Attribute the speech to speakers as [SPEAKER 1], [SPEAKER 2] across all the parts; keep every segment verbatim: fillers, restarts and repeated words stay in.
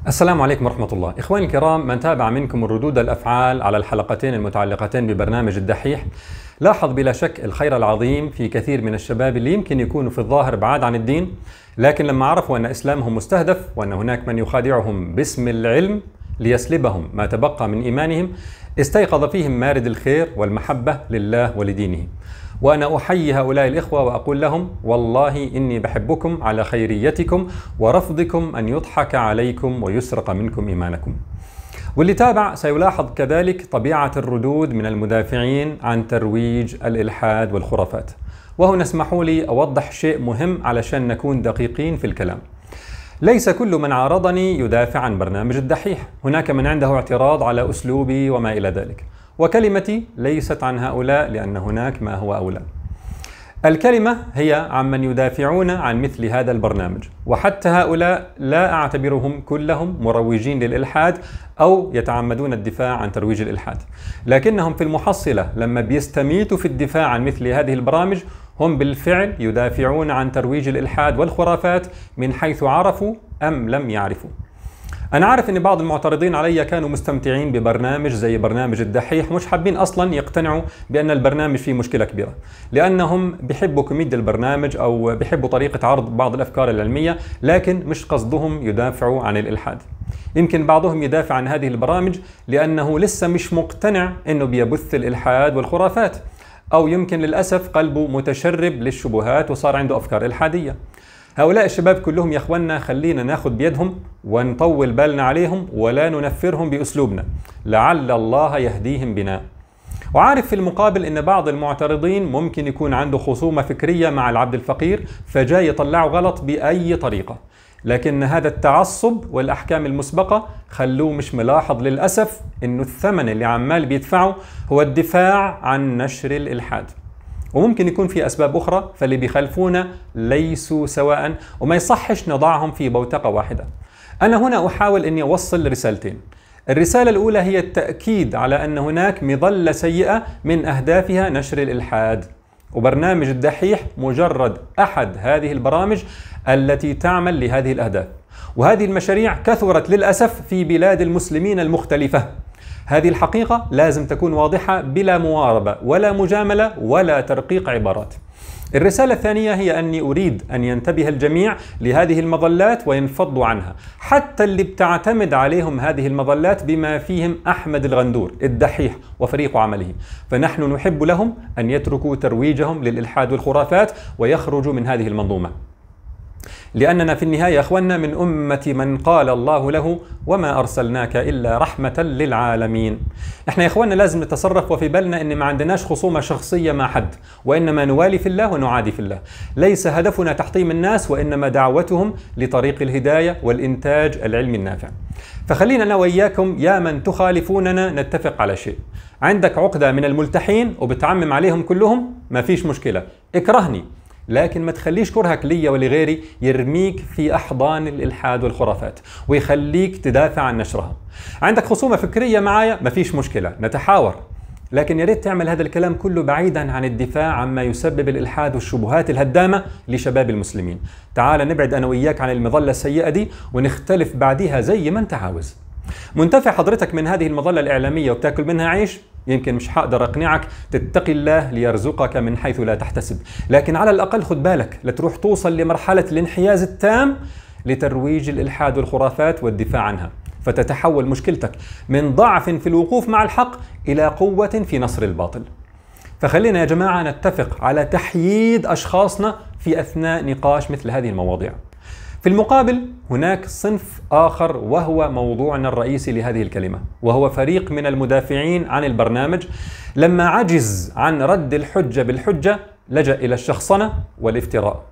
[SPEAKER 1] السلام عليكم ورحمة الله. إخواني الكرام، من تابع منكم الردود الأفعال على الحلقتين المتعلقتين ببرنامج الدحيح لاحظ بلا شك الخير العظيم في كثير من الشباب اللي يمكن يكونوا في الظاهر بعاد عن الدين، لكن لما عرفوا أن إسلامهم مستهدف وأن هناك من يخادعهم باسم العلم ليسلبهم ما تبقى من إيمانهم، استيقظ فيهم مارد الخير والمحبة لله ولدينه. وأنا أحيي هؤلاء الإخوة وأقول لهم: والله إني بحبكم على خيريتكم ورفضكم أن يضحك عليكم ويسرق منكم إيمانكم. واللي تابع سيلاحظ كذلك طبيعة الردود من المدافعين عن ترويج الإلحاد والخرافات. وهنا اسمحوا لي أوضح شيء مهم علشان نكون دقيقين في الكلام. ليس كل من عارضني يدافع عن برنامج الدحيح، هناك من عنده اعتراض على أسلوبي وما إلى ذلك، وكلمتي ليست عن هؤلاء لأن هناك ما هو أولى. الكلمة هي عمن يدافعون عن مثل هذا البرنامج، وحتى هؤلاء لا أعتبرهم كلهم مروجين للإلحاد أو يتعمدون الدفاع عن ترويج الإلحاد، لكنهم في المحصلة لما بيستميتوا في الدفاع عن مثل هذه البرامج هم بالفعل يدافعون عن ترويج الإلحاد والخرافات من حيث عرفوا أم لم يعرفوا. أنا عارف إن بعض المعترضين علي كانوا مستمتعين ببرنامج زي برنامج الدحيح، مش حابين أصلا يقتنعوا بأن البرنامج فيه مشكلة كبيرة، لأنهم بيحبوا كوميديا البرنامج أو بيحبوا طريقة عرض بعض الأفكار العلمية، لكن مش قصدهم يدافعوا عن الإلحاد. يمكن بعضهم يدافع عن هذه البرامج لأنه لسه مش مقتنع إنه بيبث الإلحاد والخرافات، أو يمكن للأسف قلبه متشرب للشبهات وصار عنده أفكار إلحادية. هؤلاء الشباب كلهم يا اخواننا خلينا ناخذ بيدهم ونطول بالنا عليهم ولا ننفرهم بأسلوبنا، لعل الله يهديهم بنا. وعارف في المقابل ان بعض المعترضين ممكن يكون عنده خصومة فكرية مع العبد الفقير فجاي يطلعه غلط بأي طريقة، لكن هذا التعصب والأحكام المسبقة خلوه مش ملاحظ للأسف انه الثمن اللي عمال بيدفعه هو الدفاع عن نشر الإلحاد. وممكن يكون في أسباب أخرى، فاللي بيخالفونا ليسوا سواء وما يصحش نضعهم في بوتقة واحدة. أنا هنا أحاول أني أوصل رسالتين. الرسالة الأولى هي التأكيد على أن هناك مظلة سيئة من أهدافها نشر الإلحاد، وبرنامج الدحيح مجرد أحد هذه البرامج التي تعمل لهذه الأهداف، وهذه المشاريع كثرت للأسف في بلاد المسلمين المختلفة. هذه الحقيقة لازم تكون واضحة بلا مواربة ولا مجاملة ولا ترقيق عبارات. الرسالة الثانية هي أني أريد أن ينتبه الجميع لهذه المظلات وينفضوا عنها، حتى اللي بتعتمد عليهم هذه المظلات بما فيهم أحمد الغندور الدحيح وفريق عمله، فنحن نحب لهم أن يتركوا ترويجهم للإلحاد والخرافات ويخرجوا من هذه المنظومة، لأننا في النهاية يا أخوانا من أمة من قال الله له: وما أرسلناك إلا رحمة للعالمين. إحنا يا أخوانا لازم نتصرف وفي بالنا إن ما عندناش خصومة شخصية مع حد، وإنما نوالي في الله ونعادي في الله. ليس هدفنا تحطيم الناس، وإنما دعوتهم لطريق الهداية والإنتاج العلمي النافع. فخلينا أنا وإياكم يا من تخالفوننا نتفق على شيء. عندك عقدة من الملتحين وبتعمم عليهم كلهم، ما فيش مشكلة، اكرهني، لكن ما تخليش كرهك لي ولغيري يرميك في أحضان الإلحاد والخرافات ويخليك تدافع عن نشرها. عندك خصومة فكرية معايا، ما فيش مشكلة، نتحاور، لكن يا ريت تعمل هذا الكلام كله بعيدا عن الدفاع عما يسبب الإلحاد والشبهات الهدامة لشباب المسلمين. تعال نبعد أنا وإياك عن المظلة السيئة دي ونختلف بعديها زي ما أنت عاوز. منتفع حضرتك من هذه المظلة الإعلامية وبتاكل منها عيش؟ يمكن مش هقدر أقنعك تتقي الله ليرزقك من حيث لا تحتسب، لكن على الأقل خد بالك لا تروح توصل لمرحلة الانحياز التام لترويج الإلحاد والخرافات والدفاع عنها، فتتحول مشكلتك من ضعف في الوقوف مع الحق إلى قوة في نصر الباطل. فخلينا يا جماعة نتفق على تحييد أشخاصنا في أثناء نقاش مثل هذه المواضيع. في المقابل هناك صنف آخر وهو موضوعنا الرئيسي لهذه الكلمة، وهو فريق من المدافعين عن البرنامج لما عجز عن رد الحجة بالحجة لجأ إلى الشخصنة والافتراء،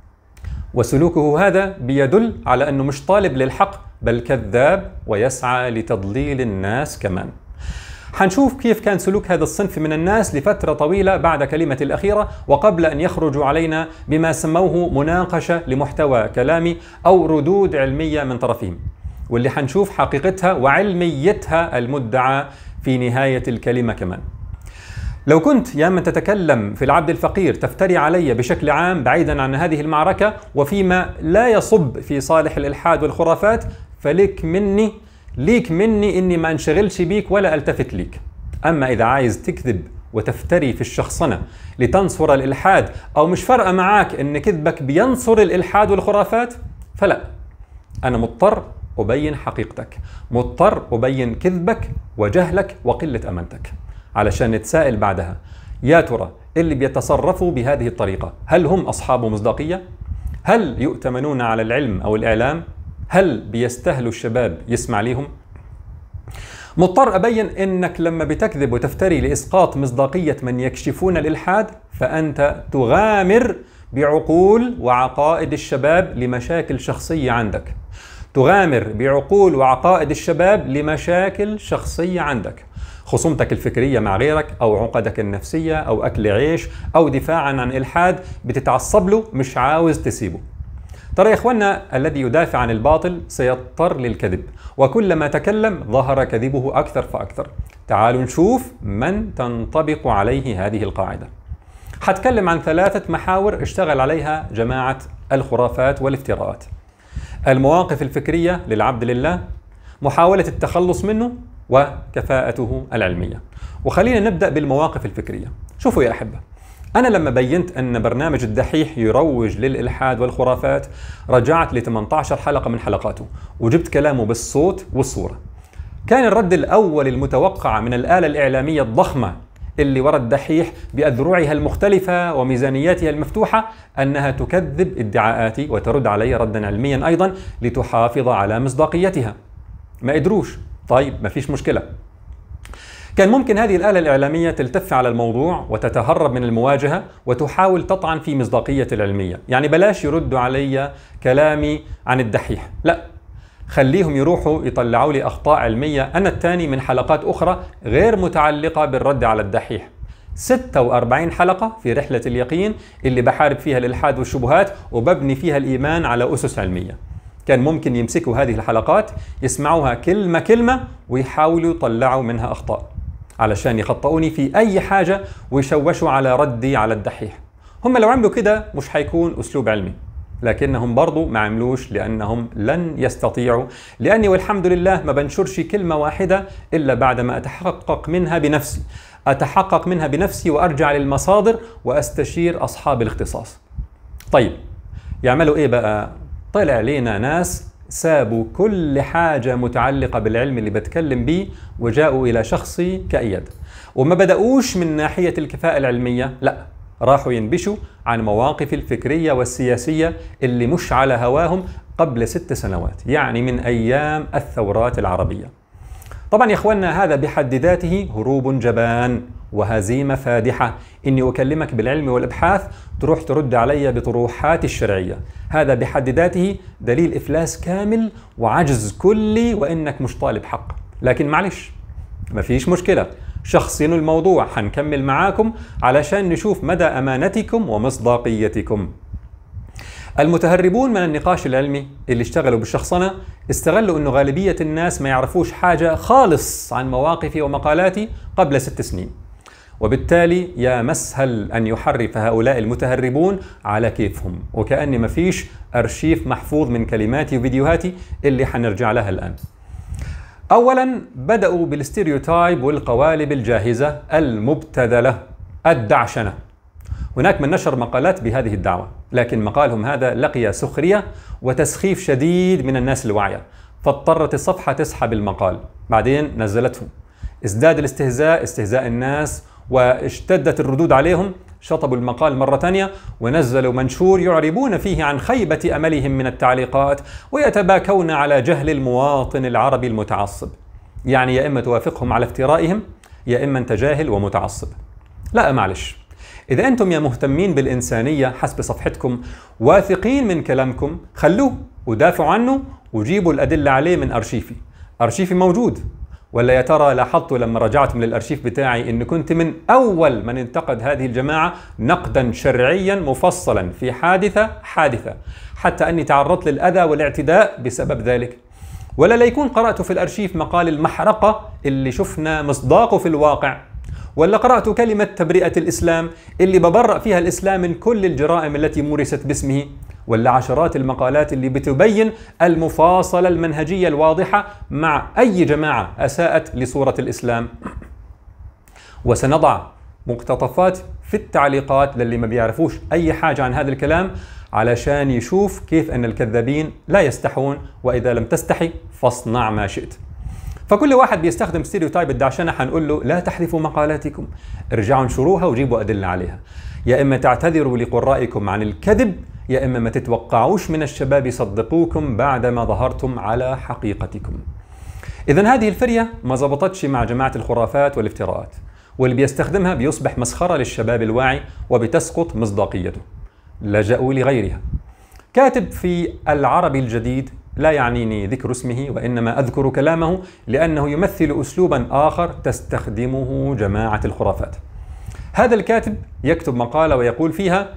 [SPEAKER 1] وسلوكه هذا بيدل على أنه مش طالب للحق بل كذاب ويسعى لتضليل الناس كمان. حنشوف كيف كان سلوك هذا الصنف من الناس لفترة طويلة بعد كلمة الأخيرة وقبل أن يخرجوا علينا بما سموه مناقشة لمحتوى كلامي أو ردود علمية من طرفهم، واللي حنشوف حقيقتها وعلميتها المدعى في نهاية الكلمة كمان. لو كنت يا من تتكلم في العبد الفقير تفتري علي بشكل عام بعيدا عن هذه المعركة وفيما لا يصب في صالح الإلحاد والخرافات، فليك مني ليك مني إني ما انشغلش بيك ولا ألتفت ليك. أما إذا عايز تكذب وتفتري في الشخصنة لتنصر الإلحاد، أو مش فارقة معاك إن كذبك بينصر الإلحاد والخرافات، فلا، أنا مضطر أبين حقيقتك، مضطر أبين كذبك وجهلك وقلة أمانتك، علشان نتساءل بعدها: يا ترى اللي بيتصرفوا بهذه الطريقة هل هم أصحاب مصداقية؟ هل يؤتمنون على العلم أو الإعلام؟ هل بيستاهلوا الشباب يسمع ليهم؟ مضطر أبين إنك لما بتكذب وتفتري لإسقاط مصداقية من يكشفون الإلحاد، فأنت تغامر بعقول وعقائد الشباب لمشاكل شخصية عندك، تغامر بعقول وعقائد الشباب لمشاكل شخصية عندك، خصومتك الفكرية مع غيرك، أو عقدك النفسية، أو أكل عيش، أو دفاعا عن إلحاد بتتعصب له مش عاوز تسيبه. ترى يا إخواننا، الذي يدافع عن الباطل سيضطر للكذب، وكلما تكلم ظهر كذبه أكثر فأكثر. تعالوا نشوف من تنطبق عليه هذه القاعدة. حتكلم عن ثلاثة محاور اشتغل عليها جماعة الخرافات والافتراءات: المواقف الفكرية للعبد لله، محاولة التخلص منه، وكفاءته العلمية. وخلينا نبدأ بالمواقف الفكرية. شوفوا يا أحبة، أنا لما بينت أن برنامج الدحيح يروج للإلحاد والخرافات رجعت ل ثمانية عشر حلقة من حلقاته وجبت كلامه بالصوت والصورة. كان الرد الأول المتوقع من الآلة الإعلامية الضخمة اللي ورا الدحيح بأذرعها المختلفة وميزانياتها المفتوحة أنها تكذب ادعاءاتي وترد علي ردا علميا أيضا لتحافظ على مصداقيتها. ما قدروش. طيب، ما فيش مشكلة. كان ممكن هذه الآلة الإعلامية تلتف على الموضوع وتتهرب من المواجهة وتحاول تطعن في مصداقية العلمية، يعني بلاش يردوا علي كلامي عن الدحيح، لا، خليهم يروحوا يطلعوا لي أخطاء علمية أنا الثاني من حلقات أخرى غير متعلقة بالرد على الدحيح. ستة وأربعين حلقة في رحلة اليقين اللي بحارب فيها الإلحاد والشبهات وببني فيها الإيمان على أسس علمية. كان ممكن يمسكوا هذه الحلقات يسمعوها كلمة كلمة ويحاولوا يطلعوا منها أخطاء علشان يخطئوني في أي حاجة ويشوشوا على ردي على الدحيح. هم لو عملوا كده مش حيكون أسلوب علمي، لكنهم برضو ما عملوش لأنهم لن يستطيعوا، لأني والحمد لله ما بنشرش كلمة واحدة إلا بعد ما أتحقق منها بنفسي أتحقق منها بنفسي وأرجع للمصادر وأستشير أصحاب الاختصاص. طيب، يعملوا إيه بقى؟ طلع لينا ناس سابوا كل حاجة متعلقة بالعلم اللي بتكلم بيه وجاءوا إلى شخصي كأيد، وما بدأوش من ناحية الكفاءة العلمية، لا، راحوا ينبشوا عن مواقف الفكرية والسياسية اللي مش على هواهم قبل ست سنوات، يعني من أيام الثورات العربية. طبعا يا إخواننا، هذا بحد ذاته هروب جبان وهزيمة فادحة، إني أكلمك بالعلم والإبحاث تروح ترد علي بطروحات الشرعية. هذا بحد ذاته دليل إفلاس كامل وعجز كلي وإنك مش طالب حق. لكن معلش، مفيش مشكلة، شخصنوا الموضوع، حنكمل معاكم علشان نشوف مدى أمانتكم ومصداقيتكم. المتهربون من النقاش العلمي اللي اشتغلوا بالشخصنة استغلوا أنه غالبية الناس ما يعرفوش حاجة خالص عن مواقفي ومقالاتي قبل ست سنين، وبالتالي يا مسهل أن يحرف هؤلاء المتهربون على كيفهم، وكأن ما فيش أرشيف محفوظ من كلماتي وفيديوهاتي اللي حنرجع لها الآن. أولا، بدأوا بالاستيريوتايب والقوالب الجاهزة المبتذلة، الدعشنة. هناك من نشر مقالات بهذه الدعوة، لكن مقالهم هذا لقي سخرية وتسخيف شديد من الناس الواعية، فاضطرت الصفحة تسحب المقال، بعدين نزلته. ازداد الاستهزاء استهزاء الناس واشتدت الردود عليهم، شطبوا المقال مرة ثانية ونزلوا منشور يعربون فيه عن خيبة أملهم من التعليقات ويتباكون على جهل المواطن العربي المتعصب. يعني يا إما توافقهم على افترائهم يا إما أنت جاهل ومتعصب. لا معلش، إذا أنتم يا مهتمين بالإنسانية حسب صفحتكم واثقين من كلامكم خلوه ودافعوا عنه وجيبوا الأدلة عليه من أرشيفي. أرشيفي موجود، ولا يا ترى لاحظتوا لما رجعت من الأرشيف بتاعي إن كنت من أول من انتقد هذه الجماعة نقدا شرعيا مفصلا في حادثة حادثة، حتى أني تعرضت للأذى والاعتداء بسبب ذلك؟ ولا ليكون قرأت في الأرشيف مقال المحرقة اللي شفنا مصداقه في الواقع؟ ولا قرأت كلمة تبرئة الإسلام اللي ببرأ فيها الإسلام من كل الجرائم التي مورست باسمه؟ ولا عشرات المقالات اللي بتبين المفاصلة المنهجية الواضحة مع أي جماعة أساءت لصورة الإسلام. وسنضع مقتطفات في التعليقات للي ما بيعرفوش أي حاجة عن هذا الكلام علشان يشوف كيف أن الكذابين لا يستحون، وإذا لم تستحي فاصنع ما شئت. فكل واحد بيستخدم ستيريوتايب الدعشنة حنقول له لا تحذفوا مقالاتكم، ارجعوا انشروها وجيبوا أدلة عليها. يا إما تعتذروا لقرائكم عن الكذب، يا إما ما تتوقعوش من الشباب يصدقوكم بعدما ظهرتم على حقيقتكم. إذن هذه الفرية ما زبطتش مع جماعة الخرافات والافتراءات، واللي بيستخدمها بيصبح مسخرة للشباب الواعي وبتسقط مصداقيته. لجأوا لغيرها. كاتب في العربي الجديد، لا يعنيني ذكر اسمه وإنما أذكر كلامه لأنه يمثل أسلوبا آخر تستخدمه جماعة الخرافات. هذا الكاتب يكتب مقالة ويقول فيها: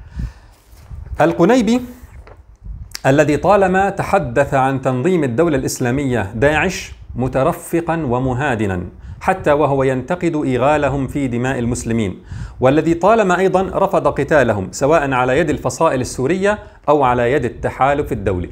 [SPEAKER 1] القنيبي الذي طالما تحدث عن تنظيم الدولة الإسلامية داعش مترفقا ومهادنا حتى وهو ينتقد إيغالهم في دماء المسلمين، والذي طالما أيضا رفض قتالهم سواء على يد الفصائل السورية أو على يد التحالف الدولي.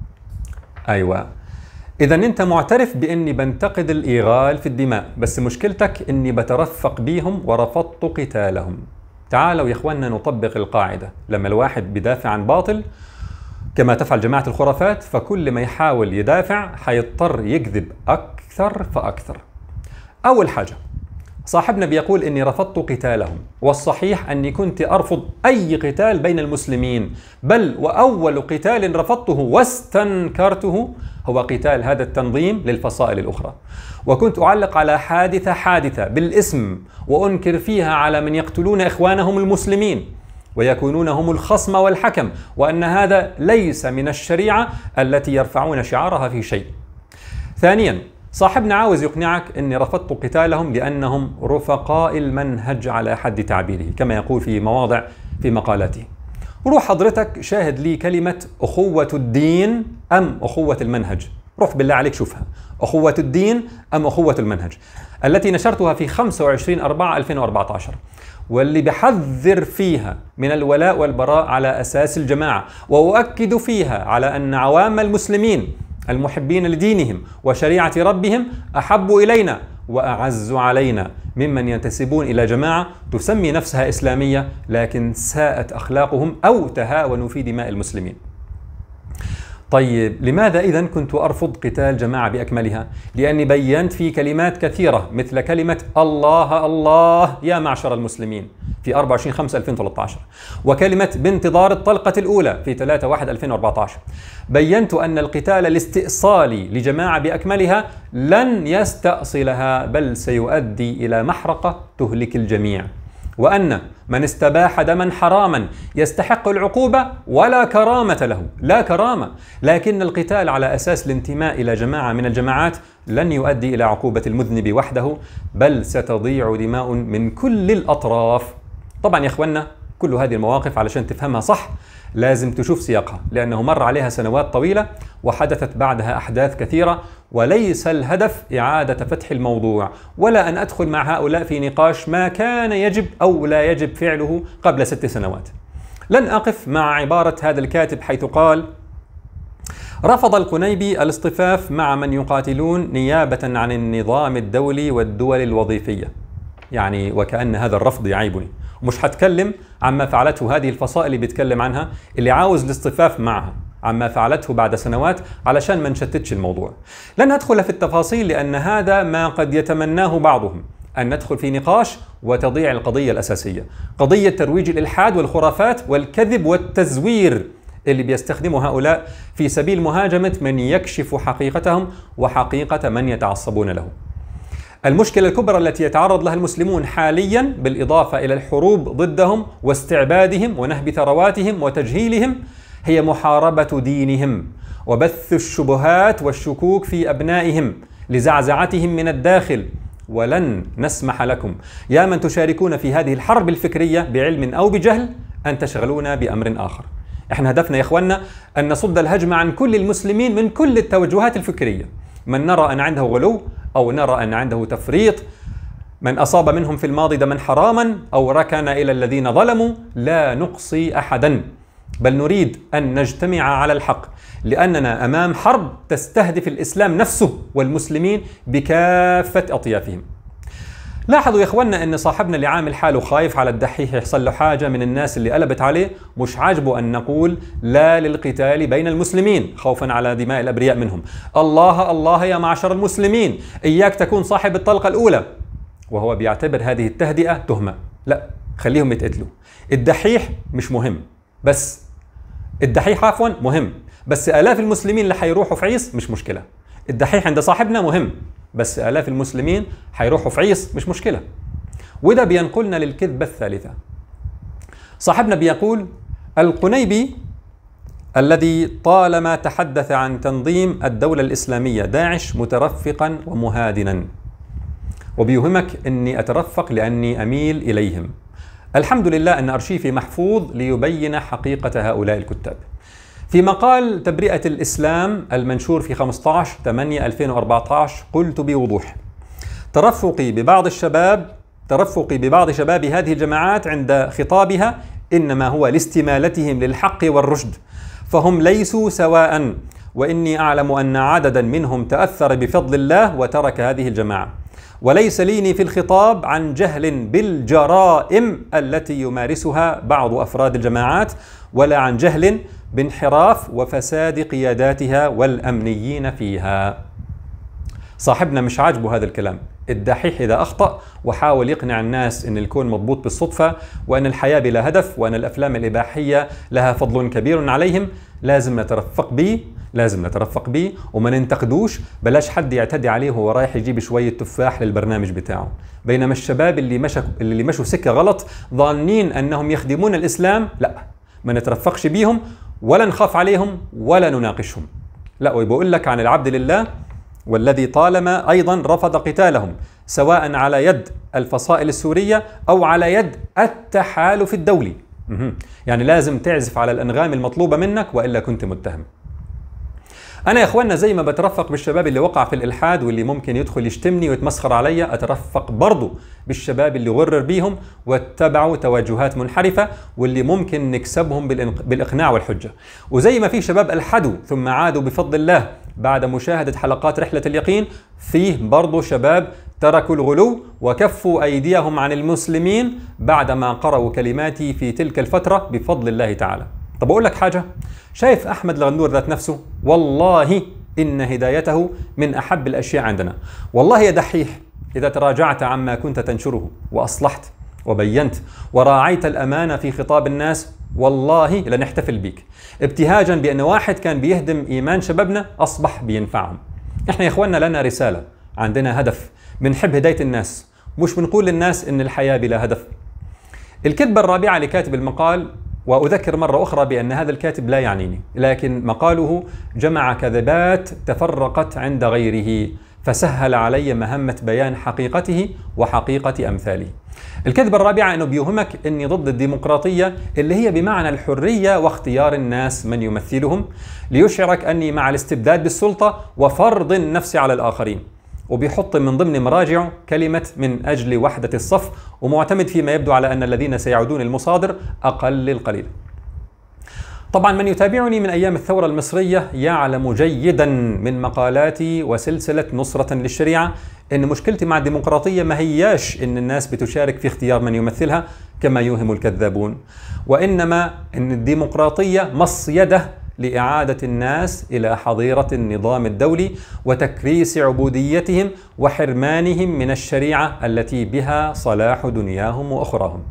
[SPEAKER 1] أيوة، إذا أنت معترف بأني بنتقد الإيغال في الدماء، بس مشكلتك أني بترفق بيهم ورفضت قتالهم. تعالوا يا إخواننا نطبق القاعدة، لما الواحد بدافع عن باطل كما تفعل جماعة الخرافات، فكل ما يحاول يدافع حيضطر يكذب أكثر فأكثر. أول حاجة، صاحبنا بيقول إني رفضت قتالهم، والصحيح أني كنت أرفض أي قتال بين المسلمين، بل وأول قتال رفضته واستنكرته هو قتال هذا التنظيم للفصائل الأخرى، وكنت أعلق على حادثة حادثة بالاسم وأنكر فيها على من يقتلون إخوانهم المسلمين ويكونون هم الخصم والحكم، وأن هذا ليس من الشريعة التي يرفعون شعارها في شيء. ثانيا، صاحبنا عاوز يقنعك أني رفضت قتالهم لأنهم رفقاء المنهج على حد تعبيره كما يقول في مواضع في مقالاته. روح حضرتك شاهد لي كلمة أخوة الدين أم أخوة المنهج، روح بالله عليك شوفها، أخوة الدين أم أخوة المنهج، التي نشرتها في خمسة وعشرين أربعة ألفين وأربعة عشر، واللي بحذر فيها من الولاء والبراء على أساس الجماعة، وأؤكد فيها على أن عوام المسلمين المحبين لدينهم وشريعة ربهم أحب إلينا وأعز علينا ممن ينتسبون إلى جماعة تسمي نفسها إسلامية لكن ساءت أخلاقهم أو تهاونوا في دماء المسلمين. طيب لماذا إذن كنت أرفض قتال جماعة بأكملها؟ لأني بينت في كلمات كثيرة مثل كلمة الله الله يا معشر المسلمين في أربعة وعشرين خمسة ألفين وثلاثة عشر، وكلمة بانتظار الطلقة الأولى في ثلاثة واحد ألفين وأربعة عشر. بينت أن القتال الاستئصالي لجماعة بأكملها لن يستأصلها بل سيؤدي إلى محرقة تهلك الجميع، وأن من استباح دما حراما يستحق العقوبة ولا كرامة له، لا كرامة، لكن القتال على أساس الانتماء إلى جماعة من الجماعات لن يؤدي إلى عقوبة المذنب وحده بل ستضيع دماء من كل الأطراف. طبعا يا إخوانا كل هذه المواقف علشان تفهمها صح لازم تشوف سياقها، لأنه مر عليها سنوات طويلة وحدثت بعدها أحداث كثيرة، وليس الهدف إعادة فتح الموضوع ولا أن أدخل مع هؤلاء في نقاش ما كان يجب أو لا يجب فعله قبل ست سنوات. لن أقف مع عبارة هذا الكاتب حيث قال: رفض القنيبي الاصطفاف مع من يقاتلون نيابة عن النظام الدولي والدول الوظيفية. يعني وكأن هذا الرفض يعيبني، ومش هتكلم عما فعلته هذه الفصائل اللي بيتكلم عنها اللي عاوز الاصطفاف معها عما فعلته بعد سنوات علشان ما نشتتش الموضوع. لن أدخل في التفاصيل لأن هذا ما قد يتمناه بعضهم، أن ندخل في نقاش وتضيع القضية الأساسية، قضية ترويج الإلحاد والخرافات والكذب والتزوير اللي بيستخدمه هؤلاء في سبيل مهاجمة من يكشف حقيقتهم وحقيقة من يتعصبون له. المشكلة الكبرى التي يتعرض لها المسلمون حاليا بالإضافة إلى الحروب ضدهم واستعبادهم ونهب ثرواتهم وتجهيلهم هي محاربة دينهم وبث الشبهات والشكوك في أبنائهم لزعزعتهم من الداخل. ولن نسمح لكم يا من تشاركون في هذه الحرب الفكرية بعلم أو بجهل أن تشغلونا بأمر آخر. احنا هدفنا يا إخواننا أن نصد الهجمة عن كل المسلمين من كل التوجهات الفكرية، من نرى أن عنده غلو أو نرى أن عنده تفريط، من أصاب منهم في الماضي دما حراما أو ركن إلى الذين ظلموا، لا نقصي أحدا. بل نريد أن نجتمع على الحق، لأننا أمام حرب تستهدف الإسلام نفسه والمسلمين بكافة أطيافهم. لاحظوا يا إخواننا أن صاحبنا اللي عامل حاله خايف على الدحيح يحصل له حاجة من الناس اللي قلبت عليه، مش عاجبه أن نقول لا للقتال بين المسلمين خوفا على دماء الأبرياء منهم. الله الله يا معشر المسلمين، إياك تكون صاحب الطلقة الأولى، وهو بيعتبر هذه التهدئة تهمة. لا، خليهم يتقتلوا. الدحيح مش مهم، بس الدحيح عفوا مهم، بس آلاف المسلمين اللي حيروحوا في عيس مش مشكلة. الدحيح عند صاحبنا مهم، بس آلاف المسلمين حيروحوا في عيس مش مشكلة. وده بينقلنا للكذبة الثالثة. صاحبنا بيقول: القنيبي الذي طالما تحدث عن تنظيم الدولة الإسلامية داعش مترفقا ومهادنا، وبيوهمك أني أترفق لأني أميل إليهم. الحمد لله أن أرشيفي محفوظ ليبين حقيقة هؤلاء الكتاب. في مقال تبرئة الإسلام المنشور في خمسة عشر ثمانية ألفين وأربعة عشر قلت بوضوح: ترفقي ببعض الشباب ترفقي ببعض شباب هذه الجماعات عند خطابها إنما هو لاستمالتهم للحق والرشد، فهم ليسوا سواء، وإني أعلم أن عددا منهم تأثر بفضل الله وترك هذه الجماعة، وليس ليني في الخطاب عن جهل بالجرائم التي يمارسها بعض أفراد الجماعات، ولا عن جهل بانحراف وفساد قياداتها والأمنيين فيها. صاحبنا مش عاجبه هذا الكلام. الدحيح إذا أخطأ وحاول يقنع الناس أن الكون مضبوط بالصدفة، وأن الحياة بلا هدف، وأن الأفلام الإباحية لها فضل كبير عليهم، لازم نترفق به لازم نترفق به وما ننتقدوش. بلاش حد يعتدي عليه وهو رايح يجيب شوية تفاح للبرنامج بتاعه. بينما الشباب اللي مشوا اللي مشوا سكة غلط ظانين أنهم يخدمون الإسلام، لا، ما نترفقش بيهم ولا نخاف عليهم ولا نناقشهم. لا، وبقول لك عن العبد لله والذي طالما أيضا رفض قتالهم، سواء على يد الفصائل السورية أو على يد التحالف الدولي. يعني لازم تعزف على الأنغام المطلوبة منك وإلا كنت متهم. أنا يا إخواننا زي ما بترفق بالشباب اللي وقع في الإلحاد واللي ممكن يدخل يشتمني ويتمسخر علي، أترفق برضو بالشباب اللي غرر بيهم واتبعوا توجهات منحرفة واللي ممكن نكسبهم بالإقناع والحجة. وزي ما في شباب ألحدوا ثم عادوا بفضل الله بعد مشاهدة حلقات رحلة اليقين، فيه برضو شباب تركوا الغلو وكفوا أيديهم عن المسلمين بعدما قرأوا كلماتي في تلك الفترة بفضل الله تعالى. طب أقول لك حاجة، شايف أحمد الغندور ذات نفسه؟ والله إن هدايته من أحب الأشياء عندنا. والله يا دحيح إذا تراجعت عما كنت تنشره وأصلحت وبينت وراعيت الأمانة في خطاب الناس، والله لنحتفل بك، ابتهاجا بأن واحد كان بيهدم إيمان شبابنا أصبح بينفعهم. إحنا يا إخواننا لنا رسالة، عندنا هدف، بنحب هداية الناس، مش بنقول للناس إن الحياة بلا هدف. الكذبة الرابعة لكاتب المقال، وأذكر مرة أخرى بأن هذا الكاتب لا يعنيني، لكن مقاله جمع كذبات تفرقت عند غيره فسهل علي مهمة بيان حقيقته وحقيقة أمثاله. الكذبة الرابعة أنه بيوهمك أني ضد الديمقراطية اللي هي بمعنى الحرية واختيار الناس من يمثلهم، ليشعرك أني مع الاستبداد بالسلطة وفرض النفس على الآخرين، وبيحط من ضمن مراجعه كلمة من أجل وحدة الصف، ومعتمد فيما يبدو على أن الذين سيعودون المصادر أقل القليل. طبعا من يتابعني من أيام الثورة المصرية يعلم جيدا من مقالاتي وسلسلة نصرة للشريعة أن مشكلتي مع الديمقراطية ما هياش أن الناس بتشارك في اختيار من يمثلها كما يوهم الكذابون، وإنما أن الديمقراطية مصيدة لإعادة الناس إلى حظيرة النظام الدولي وتكريس عبوديتهم وحرمانهم من الشريعة التي بها صلاح دنياهم وأخراهم.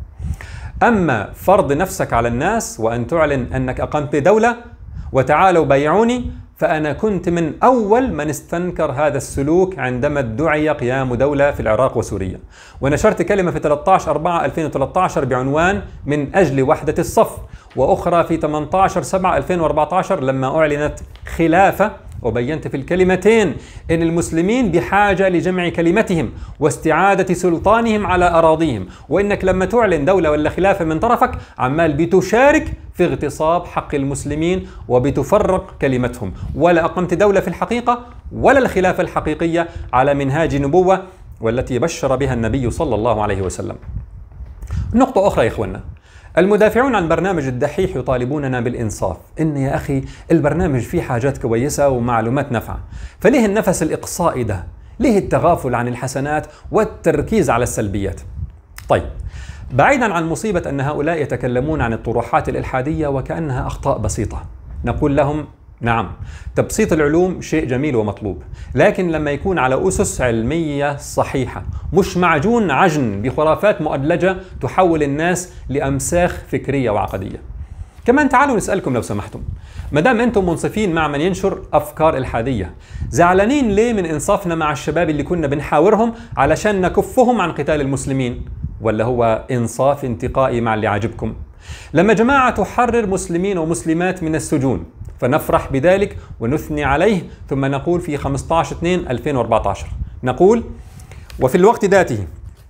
[SPEAKER 1] أما فرض نفسك على الناس وأن تعلن أنك أقمت دولة وتعالوا بيعوني، فأنا كنت من أول من استنكر هذا السلوك عندما ادعي قيام دولة في العراق وسوريا، ونشرت كلمة في ثلاثة عشر أربعة ألفين وثلاثة عشر بعنوان من أجل وحدة الصف، وأخرى في ثمانية عشر سبعة ألفين وأربعة عشر لما أعلنت خلافة، وبينت في الكلمتين أن المسلمين بحاجة لجمع كلمتهم واستعادة سلطانهم على أراضيهم، وإنك لما تعلن دولة ولا خلافة من طرفك عمال بتشارك في اغتصاب حق المسلمين وبتفرق كلمتهم، ولا أقمت دولة في الحقيقة ولا الخلافة الحقيقية على منهاج نبوة والتي بشر بها النبي صلى الله عليه وسلم. نقطة أخرى يا إخوانا، المدافعون عن برنامج الدحيح يطالبوننا بالإنصاف. إن يا أخي البرنامج فيه حاجات كويسة ومعلومات نافعة، فليه النفس الإقصائي ده؟ ليه التغافل عن الحسنات والتركيز على السلبيات؟ طيب، بعيدا عن مصيبة أن هؤلاء يتكلمون عن الطروحات الإلحادية وكأنها أخطاء بسيطة، نقول لهم نعم، تبسيط العلوم شيء جميل ومطلوب، لكن لما يكون على أسس علمية صحيحة، مش معجون عجن بخرافات مؤدلجة تحول الناس لأمساخ فكرية وعقدية. كمان تعالوا نسألكم لو سمحتم، ما دام أنتم منصفين مع من ينشر أفكار إلحادية، زعلانين ليه من إنصافنا مع الشباب اللي كنا بنحاورهم علشان نكفهم عن قتال المسلمين؟ ولا هو إنصاف انتقائي مع اللي عاجبكم؟ لما جماعة تحرر مسلمين ومسلمات من السجون فنفرح بذلك ونثني عليه، ثم نقول في خمسة عشر اثنين ألفين وأربعة عشر نقول: وفي الوقت ذاته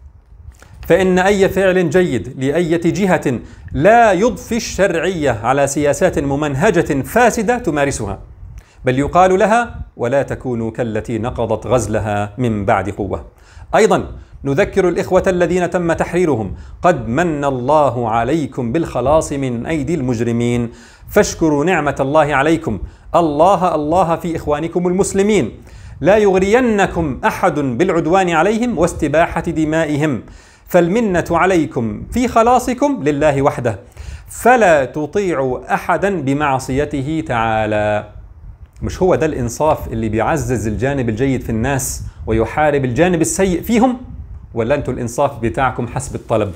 [SPEAKER 1] فإن أي فعل جيد لأي جهة لا يضفي الشرعية على سياسات ممنهجة فاسدة تمارسها، بل يقال لها: ولا تكونوا كالتي نقضت غزلها من بعد قوة. أيضا نذكر الإخوة الذين تم تحريرهم: قد من الله عليكم بالخلاص من أيدي المجرمين، فاشكروا نعمة الله عليكم، الله الله في إخوانكم المسلمين، لا يغرينكم أحد بالعدوان عليهم واستباحة دمائهم، فالمنة عليكم في خلاصكم لله وحده، فلا تطيعوا أحدا بمعصيته تعالى. مش هو ده الإنصاف اللي بيعزز الجانب الجيد في الناس ويحارب الجانب السيء فيهم؟ ولا أنتوا الإنصاف بتاعكم حسب الطلب؟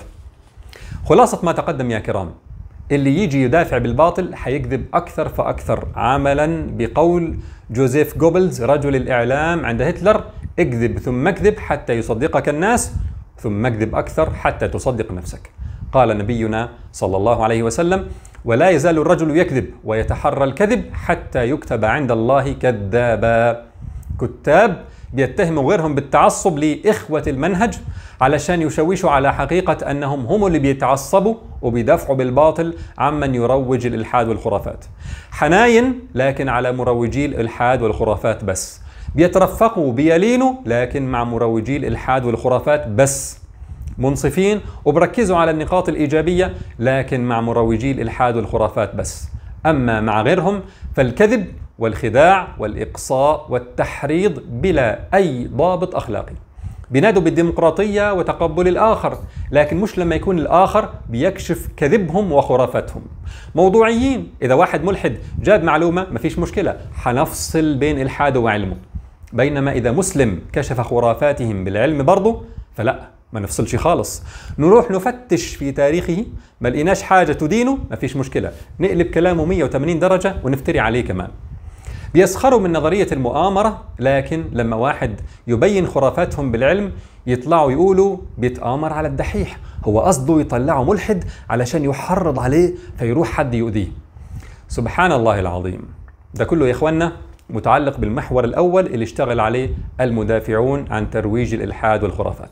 [SPEAKER 1] خلاصة ما تقدم يا كرام، اللي يجي يدافع بالباطل حيكذب أكثر فأكثر، عملا بقول جوزيف جوبلز رجل الإعلام عند هتلر: اكذب ثم اكذب حتى يصدقك الناس، ثم اكذب أكثر حتى تصدق نفسك. قال نبينا صلى الله عليه وسلم: ولا يزال الرجل يكذب ويتحرى الكذب حتى يكتب عند الله كذابا. كتاب بيتهموا غيرهم بالتعصب لإخوة المنهج علشان يشوشوا على حقيقة أنهم هم اللي بيتعصبوا وبيدافعوا بالباطل عمن يروج الإلحاد والخرافات. حناين لكن على مروجي الإلحاد والخرافات بس، بيترفقوا بيلينوا لكن مع مروجي الإلحاد والخرافات بس، منصفين وبركزوا على النقاط الإيجابية لكن مع مروجي الإلحاد والخرافات بس. أما مع غيرهم فالكذب والخداع والإقصاء والتحريض بلا أي ضابط أخلاقي. بينادوا بالديمقراطية وتقبل الآخر، لكن مش لما يكون الآخر بيكشف كذبهم وخرافتهم. موضوعيين، إذا واحد ملحد جاب معلومة مفيش مشكلة، حنفصل بين إلحاده وعلمه. بينما إذا مسلم كشف خرافاتهم بالعلم برضه فلا، ما نفصلش خالص، نروح نفتش في تاريخه، ما لقيناش حاجة تدينه مفيش مشكلة، نقلب كلامه مية وثمانين درجة ونفتري عليه كمان. بيسخروا من نظرية المؤامرة، لكن لما واحد يبين خرافاتهم بالعلم يطلعوا يقولوا بيتآمر على الدحيح، هو قصده يطلعه ملحد علشان يحرض عليه فيروح حد يؤذيه. سبحان الله العظيم. ده كله يا إخوانا متعلق بالمحور الأول اللي اشتغل عليه المدافعون عن ترويج الإلحاد والخرافات.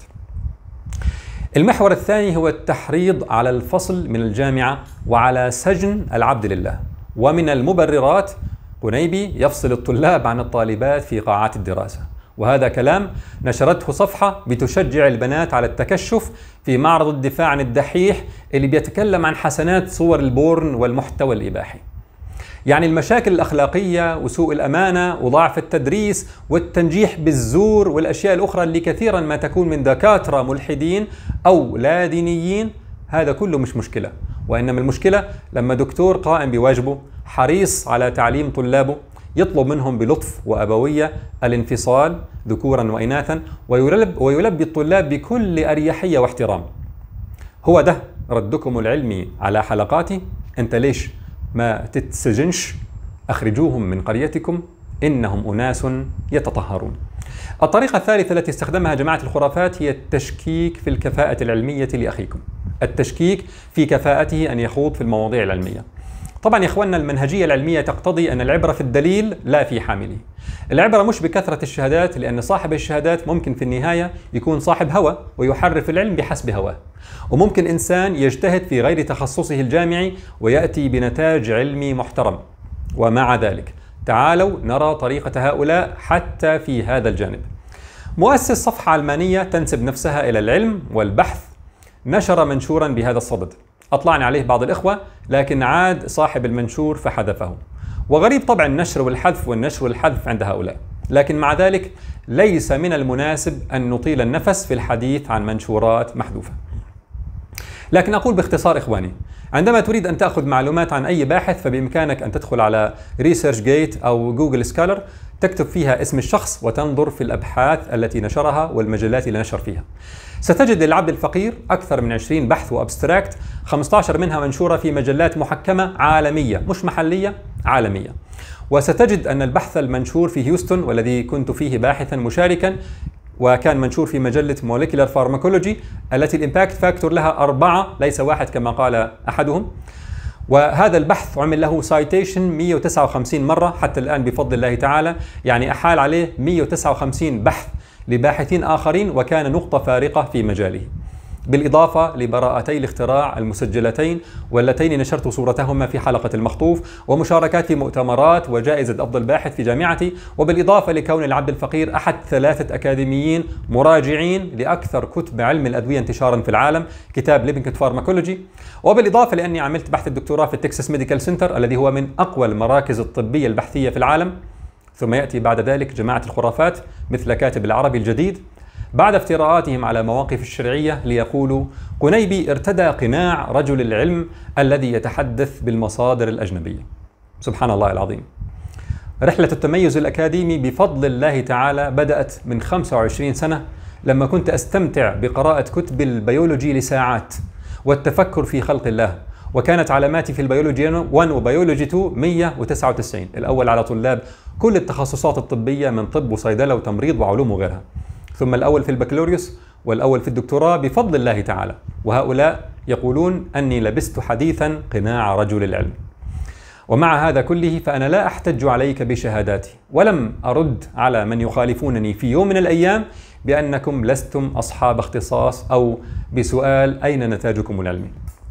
[SPEAKER 1] المحور الثاني هو التحريض على الفصل من الجامعة وعلى سجن العبد لله. ومن المبررات قنيبي يفصل الطلاب عن الطالبات في قاعات الدراسة، وهذا كلام نشرته صفحة بتشجع البنات على التكشف في معرض الدفاع عن الدحيح اللي بيتكلم عن حسنات صور البورن والمحتوى الإباحي. يعني المشاكل الأخلاقية وسوء الأمانة وضعف التدريس والتنجيح بالزور والأشياء الأخرى اللي كثيرا ما تكون من دكاترة ملحدين أو لا دينيين، هذا كله مش مشكلة. وإنما المشكلة لما دكتور قائم بواجبه حريص على تعليم طلابه يطلب منهم بلطف وأبوية الانفصال ذكورا وإناثا، ويلب ويلبي الطلاب بكل أريحية واحترام. هو ده ردكم العلمي على حلقاتي؟ أنت ليش ما تتسجنش؟ أخرجوهم من قريتكم إنهم أناس يتطهرون. الطريقة الثالثة التي استخدمها جماعة الخرافات هي التشكيك في الكفاءة العلمية لأخيكم، التشكيك في كفاءته أن يخوض في المواضيع العلمية. طبعا يا إخواننا المنهجية العلمية تقتضي أن العبرة في الدليل لا في حامله. العبرة مش بكثرة الشهادات، لأن صاحب الشهادات ممكن في النهاية يكون صاحب هوى ويحرف العلم بحسب هواه، وممكن إنسان يجتهد في غير تخصصه الجامعي ويأتي بنتاج علمي محترم. ومع ذلك تعالوا نرى طريقة هؤلاء حتى في هذا الجانب. مؤسس صفحة علمانية تنسب نفسها إلى العلم والبحث نشر منشورا بهذا الصدد: أطلعني عليه بعض الإخوة، لكن عاد صاحب المنشور فحذفه. وغريب طبعا النشر والحذف والنشر والحذف عند هؤلاء، لكن مع ذلك ليس من المناسب أن نطيل النفس في الحديث عن منشورات محذوفة. لكن أقول باختصار إخواني، عندما تريد أن تأخذ معلومات عن أي باحث فبإمكانك أن تدخل على ريسيرش جيت أو جوجل سكولر، تكتب فيها اسم الشخص وتنظر في الأبحاث التي نشرها والمجلات اللي نشر فيها. ستجد للعبد الفقير أكثر من عشرين بحث وأبستراكت، خمسة عشر منها منشورة في مجلات محكمة عالمية مش محلية، عالمية. وستجد أن البحث المنشور في هيوستن والذي كنت فيه باحثا مشاركا وكان منشور في مجلة موليكولار فارماكولوجي التي الإمباكت فاكتور لها أربعة ليس واحد كما قال أحدهم، وهذا البحث عمل له سايتيشن مئة وتسعة وخمسين مرة حتى الآن بفضل الله تعالى، يعني أحال عليه مئة وتسعة وخمسين بحث لباحثين آخرين وكان نقطة فارقة في مجاله، بالإضافة لبراءتي الاختراع المسجلتين واللتين نشرت صورتهما في حلقة المخطوف، ومشاركات في مؤتمرات وجائزة أفضل باحث في جامعتي، وبالإضافة لكون العبد الفقير أحد ثلاثة أكاديميين مراجعين لأكثر كتب علم الأدوية انتشارا في العالم، كتاب ليبنكت فارماكولوجي، وبالإضافة لأني عملت بحث الدكتوراه في التكساس ميديكال سنتر الذي هو من أقوى المراكز الطبية البحثية في العالم. ثم يأتي بعد ذلك جماعة الخرافات مثل كاتب العربي الجديد بعد افتراءاتهم على مواقف الشرعية ليقولوا قنيبي ارتدى قناع رجل العلم الذي يتحدث بالمصادر الأجنبية. سبحان الله العظيم. رحلة التميز الأكاديمي بفضل الله تعالى بدأت من خمسة وعشرين سنة لما كنت أستمتع بقراءة كتب البيولوجي لساعات والتفكر في خلق الله، وكانت علاماتي في البيولوجي واحد وبيولوجي اثنين مئة وتسعة وتسعين، الأول على طلاب كل التخصصات الطبية من طب وصيدلة وتمريض وعلوم وغيرها، ثم الأول في البكالوريوس والأول في الدكتوراه بفضل الله تعالى، وهؤلاء يقولون أني لبست حديثا قناع رجل العلم. ومع هذا كله فأنا لا أحتج عليك بشهاداتي، ولم أرد على من يخالفونني في يوم من الأيام بأنكم لستم أصحاب اختصاص أو بسؤال أين نتاجكم العلمي.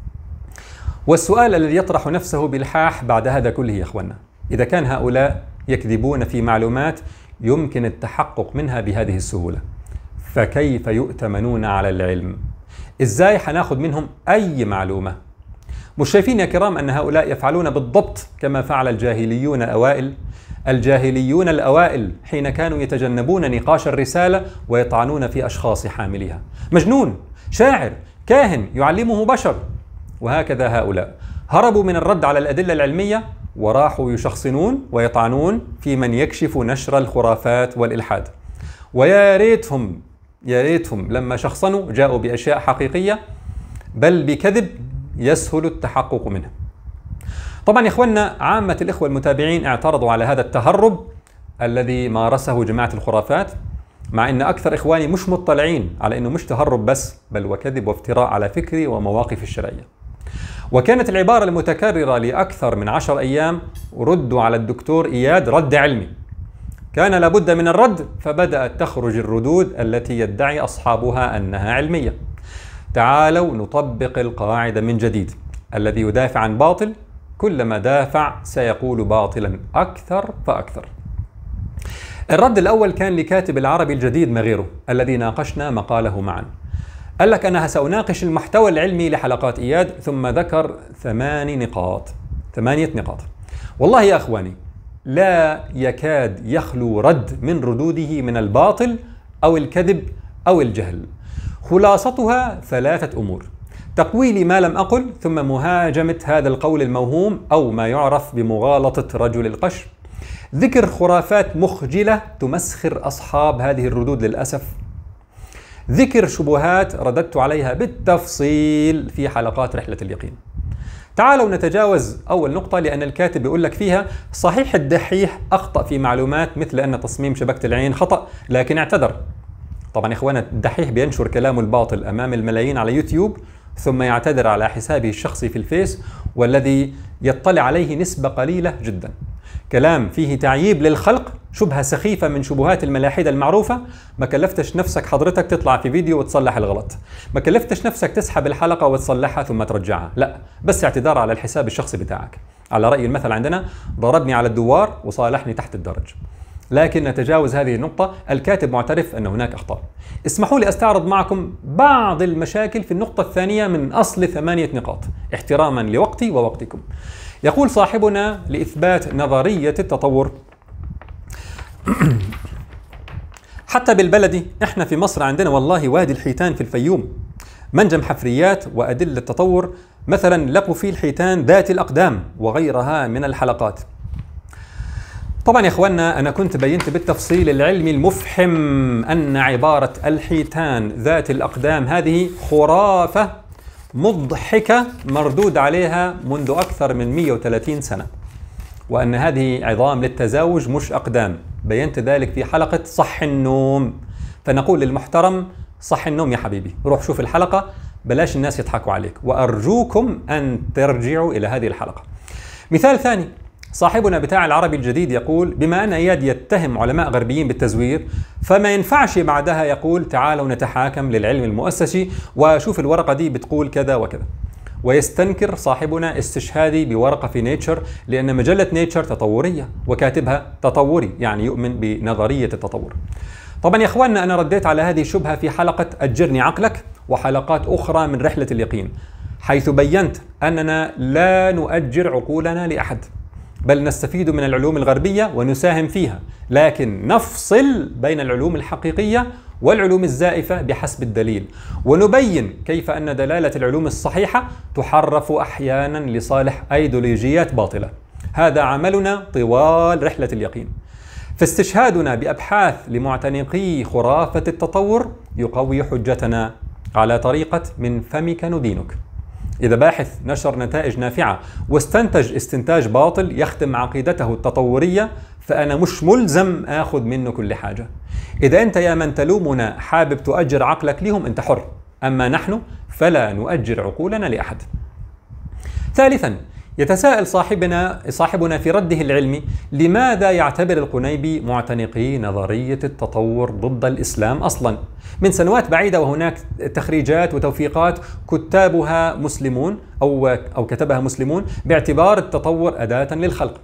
[SPEAKER 1] والسؤال الذي يطرح نفسه بإلحاح بعد هذا كله يا أخوانا، إذا كان هؤلاء يكذبون في معلومات يمكن التحقق منها بهذه السهولة، فكيف يؤتمنون على العلم؟ إزاي حناخد منهم أي معلومة؟ مش شايفين يا كرام أن هؤلاء يفعلون بالضبط كما فعل الجاهليون الأوائل؟ الجاهليون الأوائل حين كانوا يتجنبون نقاش الرسالة ويطعنون في أشخاص حاملها، مجنون، شاعر، كاهن يعلمه بشر. وهكذا هؤلاء هربوا من الرد على الأدلة العلمية وراحوا يشخصنون ويطعنون في من يكشف نشر الخرافات والإلحاد. ويا ريتهم يا ريتهم لما شخصنوا جاءوا بأشياء حقيقية بل بكذب يسهل التحقق منها. طبعا يا إخواننا عامة الإخوة المتابعين اعترضوا على هذا التهرب الذي مارسه جماعة الخرافات، مع أن أكثر إخواني مش مطلعين على أنه مش تهرب بس، بل وكذب وافتراء على فكري ومواقف الشرعية. وكانت العبارة المتكررة لأكثر من عشر أيام ردوا على الدكتور إياد رد علمي، كان لابد من الرد، فبدأت تخرج الردود التي يدعي أصحابها أنها علمية. تعالوا نطبق القاعدة من جديد، الذي يدافع عن باطل كلما دافع سيقول باطلا أكثر فأكثر. الرد الأول كان لكاتب العربي الجديد ما غيره الذي ناقشنا مقاله معا. قال لك أنا سأناقش المحتوى العلمي لحلقات إياد، ثم ذكر ثمان نقاط ثمانية نقاط. والله يا أخواني لا يكاد يخلو رد من ردوده من الباطل أو الكذب أو الجهل. خلاصتها ثلاثة أمور: تقويل ما لم أقل، ثم مهاجمة هذا القول الموهوم أو ما يعرف بمغالطة رجل القش، ذكر خرافات مخجلة تمسخر أصحاب هذه الردود للأسف، ذكر شبهات رددت عليها بالتفصيل في حلقات رحلة اليقين. تعالوا نتجاوز أول نقطة، لأن الكاتب بيقول لك فيها صحيح الدحيح أخطأ في معلومات مثل أن تصميم شبكة العين خطأ لكن اعتذر. طبعا يا إخوانا الدحيح بينشر كلامه الباطل أمام الملايين على يوتيوب ثم يعتذر على حسابه الشخصي في الفيس، والذي يطلع عليه نسبة قليلة جدا. كلام فيه تعييب للخلق، شبهة سخيفة من شبهات الملاحدة المعروفة، ما كلفتش نفسك حضرتك تطلع في فيديو وتصلح الغلط، ما كلفتش نفسك تسحب الحلقة وتصلحها ثم ترجعها، لا، بس اعتذار على الحساب الشخصي بتاعك. على رأي المثل عندنا ضربني على الدوار وصالحني تحت الدرج. لكن نتجاوز هذه النقطة. الكاتب معترف أن هناك أخطاء. اسمحوا لي أستعرض معكم بعض المشاكل في النقطة الثانية من أصل ثمانية نقاط احتراما لوقتي ووقتكم. يقول صاحبنا لإثبات نظرية التطور: حتى بالبلدي احنا في مصر عندنا والله وادي الحيتان في الفيوم منجم حفريات وأدلة التطور، مثلا لقوا فيه الحيتان ذات الأقدام وغيرها من الحلقات. طبعا يا اخواننا انا كنت بينت بالتفصيل العلمي المفحم ان عبارة الحيتان ذات الاقدام هذه خرافة مضحكة مردود عليها منذ اكثر من مئة وثلاثين سنة، وان هذه عظام للتزاوج مش اقدام. بينت ذلك في حلقة صح النوم. فنقول للمحترم صح النوم يا حبيبي، روح شوف الحلقة، بلاش الناس يضحكوا عليك، وارجوكم ان ترجعوا الى هذه الحلقة. مثال ثاني، صاحبنا بتاع العربي الجديد يقول: بما أن إياد يتهم علماء غربيين بالتزوير، فما ينفعش بعدها يقول تعالوا نتحاكم للعلم المؤسسي وشوف الورقة دي بتقول كذا وكذا. ويستنكر صاحبنا استشهادي بورقة في نيتشر، لأن مجلة نيتشر تطورية وكاتبها تطوري، يعني يؤمن بنظرية التطور. طبعا يا اخواننا انا رديت على هذه الشبهة في حلقة أجرني عقلك وحلقات أخرى من رحلة اليقين، حيث بينت أننا لا نؤجر عقولنا لأحد، بل نستفيد من العلوم الغربية ونساهم فيها، لكن نفصل بين العلوم الحقيقية والعلوم الزائفة بحسب الدليل، ونبين كيف أن دلالة العلوم الصحيحة تحرف أحيانا لصالح أيديولوجيات باطلة. هذا عملنا طوال رحلة اليقين. فاستشهادنا بأبحاث لمعتنقي خرافة التطور يقوي حجتنا على طريقة من فمك ندينك. إذا باحث نشر نتائج نافعة واستنتج استنتاج باطل يختم عقيدته التطورية، فأنا مش ملزم آخذ منه كل حاجة. إذا أنت يا من تلومنا حابب تؤجر عقلك لهم أنت حر، أما نحن فلا نؤجر عقولنا لأحد. ثالثا، يتساءل صاحبنا صاحبنا في رده العلمي: لماذا يعتبر القنيبي معتنقي نظرية التطور ضد الإسلام أصلا؟ من سنوات بعيدة وهناك تخريجات وتوفيقات كتابها مسلمون أو أو كتبها مسلمون باعتبار التطور أداة للخلق.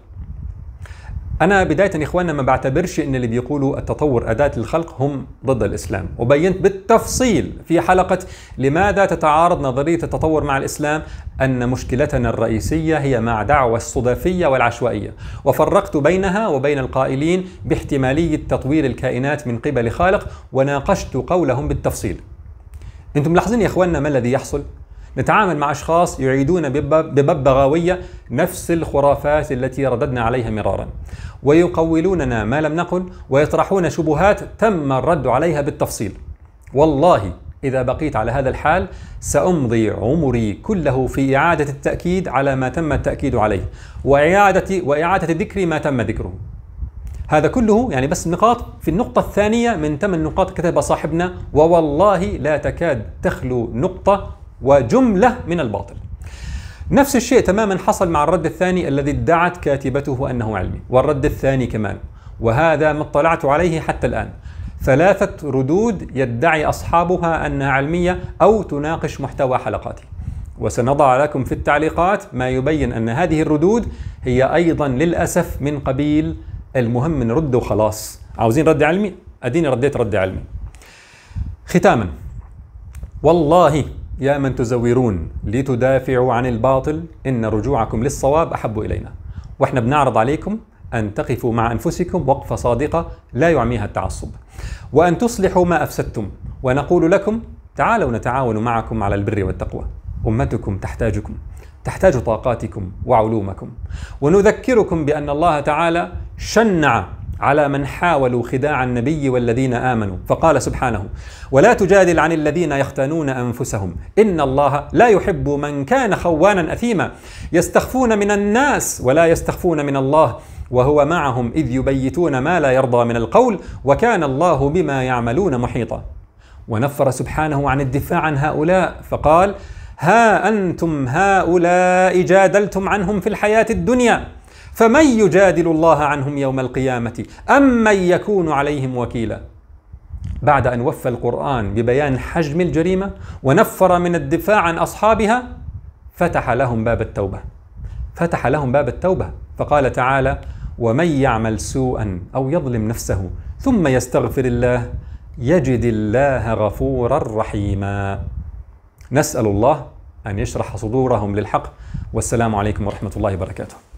[SPEAKER 1] أنا بداية يا إخواننا ما بعتبرش إن اللي بيقولوا التطور أداة للخلق هم ضد الإسلام، وبينت بالتفصيل في حلقة لماذا تتعارض نظرية التطور مع الإسلام أن مشكلتنا الرئيسية هي مع دعوى الصدفية والعشوائية، وفرقت بينها وبين القائلين باحتمالية تطوير الكائنات من قبل خالق، وناقشت قولهم بالتفصيل. أنتم ملاحظين يا إخواننا ما الذي يحصل؟ نتعامل مع أشخاص يعيدون بببغاوية نفس الخرافات التي رددنا عليها مرارا، ويقولوننا ما لم نقل، ويطرحون شبهات تم الرد عليها بالتفصيل. والله إذا بقيت على هذا الحال سأمضي عمري كله في إعادة التأكيد على ما تم التأكيد عليه، وإعادة وإعادة ذكر ما تم ذكره. هذا كله يعني بس نقاط في النقطة الثانية من ثمان نقاط كتبها صاحبنا، ووالله لا تكاد تخلو نقطة وجملة من الباطل. نفس الشيء تماما حصل مع الرد الثاني الذي ادعت كاتبته أنه علمي، والرد الثاني كمان، وهذا ما اطلعت عليه حتى الآن. ثلاثة ردود يدعي أصحابها أنها علمية أو تناقش محتوى حلقاتي، وسنضع لكم في التعليقات ما يبين أن هذه الردود هي أيضا للأسف من قبيل المهم نرد وخلاص، عاوزين رد علمي؟ أديني رديت رد علمي. ختاما، والله يا من تزورون لتدافعوا عن الباطل إن رجوعكم للصواب أحب إلينا، وإحنا بنعرض عليكم أن تقفوا مع أنفسكم وقفة صادقة لا يعميها التعصب، وأن تصلحوا ما أفسدتم، ونقول لكم تعالوا نتعاون معكم على البر والتقوى. أمتكم تحتاجكم، تحتاج طاقاتكم وعلومكم، ونذكركم بأن الله تعالى شنع على من حاولوا خداع النبي والذين آمنوا، فقال سبحانه: ولا تجادل عن الذين يختانون أنفسهم إن الله لا يحب من كان خوانا أثيما يستخفون من الناس ولا يستخفون من الله وهو معهم إذ يبيتون ما لا يرضى من القول وكان الله بما يعملون محيطا. ونفر سبحانه عن الدفاع عن هؤلاء فقال: ها أنتم هؤلاء جادلتم عنهم في الحياة الدنيا فمن يجادل الله عنهم يوم القيامة أم من يكون عليهم وكيلا. بعد أن وفى القرآن ببيان حجم الجريمة ونفر من الدفاع عن أصحابها، فتح لهم باب التوبة فتح لهم باب التوبة فقال تعالى: ومن يعمل سوءا أو يظلم نفسه ثم يستغفر الله يجد الله غفورا رحيما. نسأل الله أن يشرح صدورهم للحق، والسلام عليكم ورحمة الله وبركاته.